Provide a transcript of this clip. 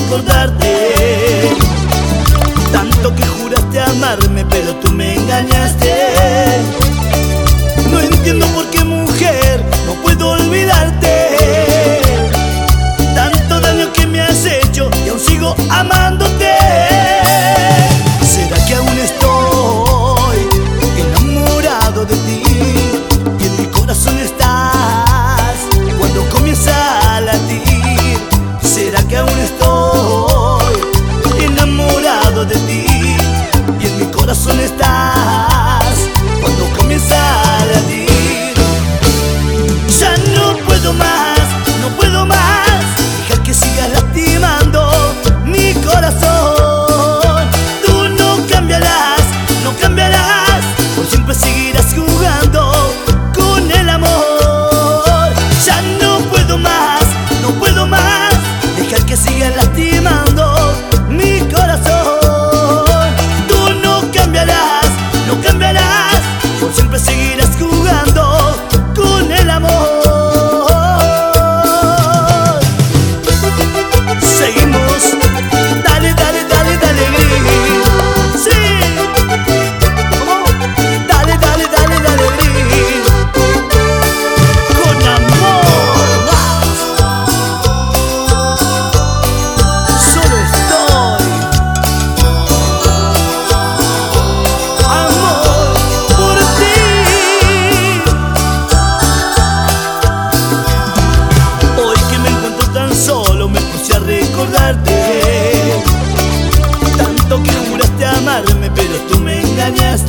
recordarte. Tanto que juraste amarme, pero tú me engañaste. No entiendo por qué, mujer, no puedo olvidarte. Tanto daño que me has hecho y aún sigo amándote. ¿Será que aún estoy enamorado de ti? Y en mi corazón estás cuando comienza a latir. ¿Será que aún estoy enamorado de ti? Y en mi corazón estás cuando comienza a latir. Ya no puedo más, no puedo más dejar que sigas lastimando mi corazón. Tú no cambiarás, no cambiarás, por siempre seguirás jugando con el amor. Ya no puedo más, no puedo más dejar que sigas lastimando mi corazón. Tú no cambiarás, no cambiarás, por siempre seguirás jugando con el amor. Seguimos, dale, dale, dale, dale, gris. Sí, ¿cómo? Dale, dale, dale, dale, gris. Con amor, más. Solo estoy, amor, por ti. Hoy que me encuentro tan solo me puse a recordarte. Tanto que juraste amarme, pero tú me engañaste.